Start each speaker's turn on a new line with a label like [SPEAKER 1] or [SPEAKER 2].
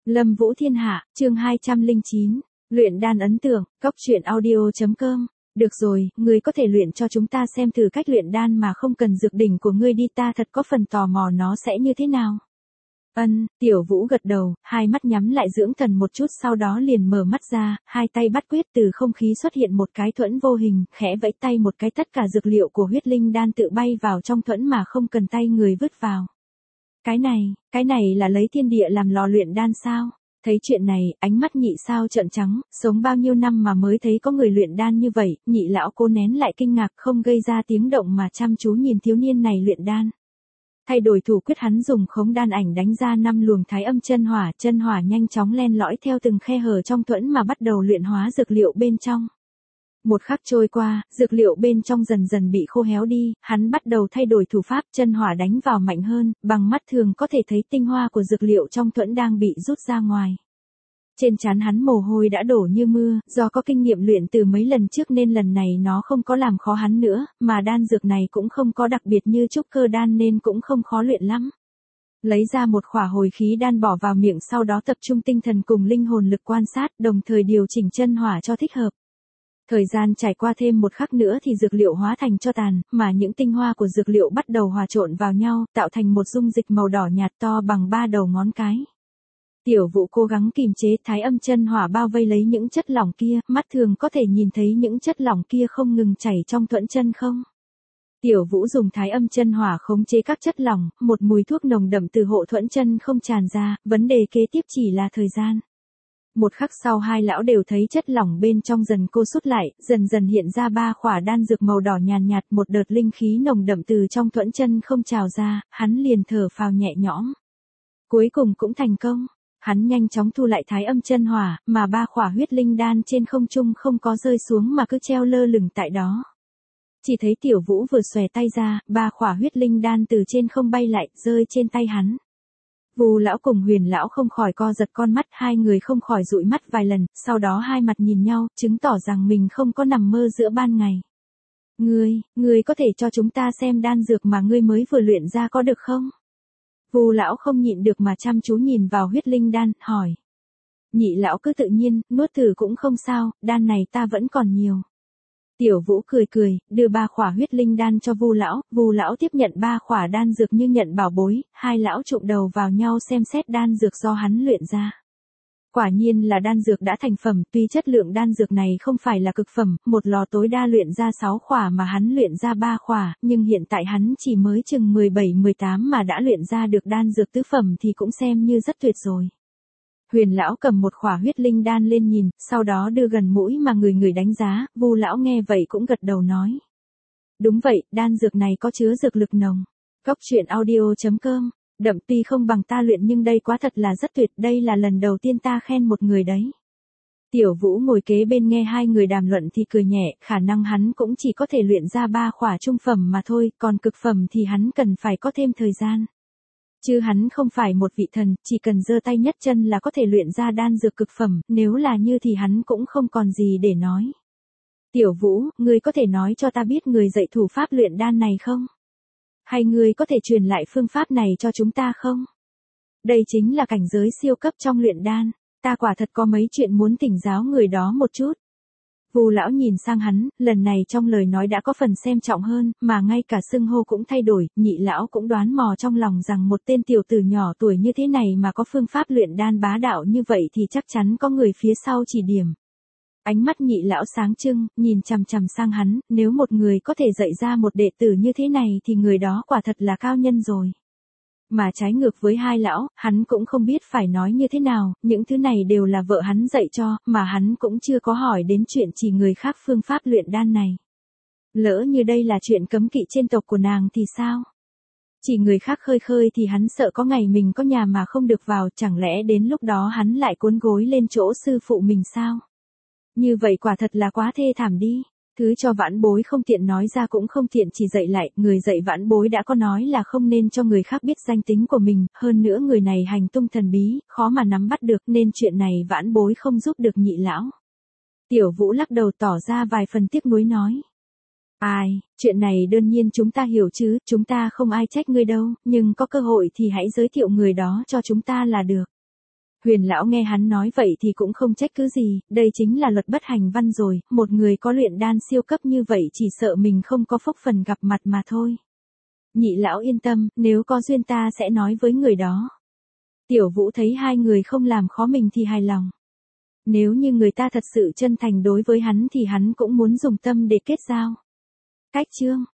[SPEAKER 1] Lâm Vũ Thiên Hạ, chương 209. Luyện đan ấn tượng, cốc truyện audio.com. Được rồi, ngươi có thể luyện cho chúng ta xem thử cách luyện đan mà không cần dược đỉnh của ngươi đi, ta thật có phần tò mò nó sẽ như thế nào. Tiểu Vũ gật đầu, hai mắt nhắm lại dưỡng thần một chút, sau đó liền mở mắt ra, hai tay bắt quyết, từ không khí xuất hiện một cái thuẫn vô hình, khẽ vẫy tay một cái, tất cả dược liệu của huyết linh đan tự bay vào trong thuẫn mà không cần tay người vứt vào. Cái này là lấy thiên địa làm lò luyện đan sao? Thấy chuyện này, ánh mắt Nhị Sao trợn trắng, sống bao nhiêu năm mà mới thấy có người luyện đan như vậy, Nhị lão cố nén lại kinh ngạc không gây ra tiếng động mà chăm chú nhìn thiếu niên này luyện đan. Thay đổi thủ quyết, hắn dùng khống đan ảnh đánh ra 5 luồng thái âm chân hỏa nhanh chóng len lỏi theo từng khe hở trong thuẫn mà bắt đầu luyện hóa dược liệu bên trong. Một khắc trôi qua, dược liệu bên trong dần dần bị khô héo đi, hắn bắt đầu thay đổi thủ pháp, chân hỏa đánh vào mạnh hơn, bằng mắt thường có thể thấy tinh hoa của dược liệu trong thuẫn đang bị rút ra ngoài. Trên trán hắn mồ hôi đã đổ như mưa, do có kinh nghiệm luyện từ mấy lần trước nên lần này nó không có làm khó hắn nữa, mà đan dược này cũng không có đặc biệt như trúc cơ đan nên cũng không khó luyện lắm. Lấy ra một khỏa hồi khí đan bỏ vào miệng, sau đó tập trung tinh thần cùng linh hồn lực quan sát, đồng thời điều chỉnh chân hỏa cho thích hợp. Thời gian trải qua thêm một khắc nữa thì dược liệu hóa thành tro tàn, mà những tinh hoa của dược liệu bắt đầu hòa trộn vào nhau, tạo thành một dung dịch màu đỏ nhạt to bằng 3 đầu ngón cái. Tiểu Vũ cố gắng kìm chế thái âm chân hỏa bao vây lấy những chất lỏng kia, mắt thường có thể nhìn thấy những chất lỏng kia không ngừng chảy trong thuẫn chân không. Tiểu Vũ dùng thái âm chân hỏa khống chế các chất lỏng, một mùi thuốc nồng đậm từ hộ thuẫn chân không tràn ra, vấn đề kế tiếp chỉ là thời gian. Một khắc sau, hai lão đều thấy chất lỏng bên trong dần cô rút lại, dần dần hiện ra 3 khỏa đan dược màu đỏ nhàn nhạt, một đợt linh khí nồng đậm từ trong thuẫn chân không trào ra, hắn liền thở phào nhẹ nhõm. Cuối cùng cũng thành công. Hắn nhanh chóng thu lại thái âm chân hỏa, mà 3 khỏa huyết linh đan trên không trung không có rơi xuống mà cứ treo lơ lửng tại đó. Chỉ thấy Tiểu Vũ vừa xòe tay ra, 3 khỏa huyết linh đan từ trên không bay lại, rơi trên tay hắn. Vu lão cùng Huyền lão không khỏi co giật con mắt, hai người không khỏi dụi mắt vài lần, sau đó hai mặt nhìn nhau, chứng tỏ rằng mình không có nằm mơ giữa ban ngày. Ngươi có thể cho chúng ta xem đan dược mà ngươi mới vừa luyện ra có được không? Vu lão không nhịn được mà chăm chú nhìn vào huyết linh đan, hỏi. Nhị lão cứ tự nhiên, nuốt thử cũng không sao, đan này ta vẫn còn nhiều. Tiểu Vũ cười, đưa 3 khỏa huyết linh đan cho Vu lão tiếp nhận 3 khỏa đan dược như nhận bảo bối, hai lão chụm đầu vào nhau xem xét đan dược do hắn luyện ra. Quả nhiên là đan dược đã thành phẩm, tuy chất lượng đan dược này không phải là cực phẩm, một lò tối đa luyện ra 6 khỏa mà hắn luyện ra 3 khỏa, nhưng hiện tại hắn chỉ mới chừng 17-18 mà đã luyện ra được đan dược tứ phẩm thì cũng xem như rất tuyệt rồi. Huyền lão cầm một khỏa huyết linh đan lên nhìn, sau đó đưa gần mũi mà người đánh giá, Vu lão nghe vậy cũng gật đầu nói. Đúng vậy, đan dược này có chứa dược lực nồng. cốc truyện audio.com. Đậm tuy không bằng ta luyện nhưng đây quá thật là rất tuyệt, đây là lần đầu tiên ta khen một người đấy. Tiểu Vũ ngồi kế bên nghe hai người đàm luận thì cười nhẹ, khả năng hắn cũng chỉ có thể luyện ra 3 khỏa trung phẩm mà thôi, còn cực phẩm thì hắn cần phải có thêm thời gian. Chứ hắn không phải một vị thần, chỉ cần giơ tay nhất chân là có thể luyện ra đan dược cực phẩm, nếu là như thì hắn cũng không còn gì để nói. Tiểu Vũ, ngươi có thể nói cho ta biết người dạy thủ pháp luyện đan này không? Hay ngươi có thể truyền lại phương pháp này cho chúng ta không? Đây chính là cảnh giới siêu cấp trong luyện đan, ta quả thật có mấy chuyện muốn thỉnh giáo người đó một chút. Vu lão nhìn sang hắn, lần này trong lời nói đã có phần xem trọng hơn, mà ngay cả xưng hô cũng thay đổi, Nhị lão cũng đoán mò trong lòng rằng một tên tiểu tử nhỏ tuổi như thế này mà có phương pháp luyện đan bá đạo như vậy thì chắc chắn có người phía sau chỉ điểm. Ánh mắt Nhị lão sáng trưng, nhìn chằm chằm sang hắn, nếu một người có thể dạy ra một đệ tử như thế này thì người đó quả thật là cao nhân rồi. Mà trái ngược với hai lão, hắn cũng không biết phải nói như thế nào, những thứ này đều là vợ hắn dạy cho, mà hắn cũng chưa có hỏi đến chuyện chỉ người khác phương pháp luyện đan này. Lỡ như đây là chuyện cấm kỵ trên tộc của nàng thì sao? Chỉ người khác khơi thì hắn sợ có ngày mình có nhà mà không được vào, chẳng lẽ đến lúc đó hắn lại cuốn gối lên chỗ sư phụ mình sao? Như vậy quả thật là quá thê thảm đi. Thứ cho vãn bối không tiện nói ra cũng không tiện chỉ dạy lại, người dạy vãn bối đã có nói là không nên cho người khác biết danh tính của mình, hơn nữa người này hành tung thần bí, khó mà nắm bắt được nên chuyện này vãn bối không giúp được Nhị lão. Tiểu Vũ lắc đầu tỏ ra vài phần tiếc nuối nói. Ai, chuyện này đương nhiên chúng ta hiểu chứ, chúng ta không ai trách ngươi đâu, nhưng có cơ hội thì hãy giới thiệu người đó cho chúng ta là được. Huyền lão nghe hắn nói vậy thì cũng không trách cứ gì, đây chính là luật bất hành văn rồi, một người có luyện đan siêu cấp như vậy chỉ sợ mình không có phúc phần gặp mặt mà thôi. Nhị lão yên tâm, nếu có duyên ta sẽ nói với người đó. Tiểu Vũ thấy hai người không làm khó mình thì hài lòng. Nếu như người ta thật sự chân thành đối với hắn thì hắn cũng muốn dùng tâm để kết giao. Cách chương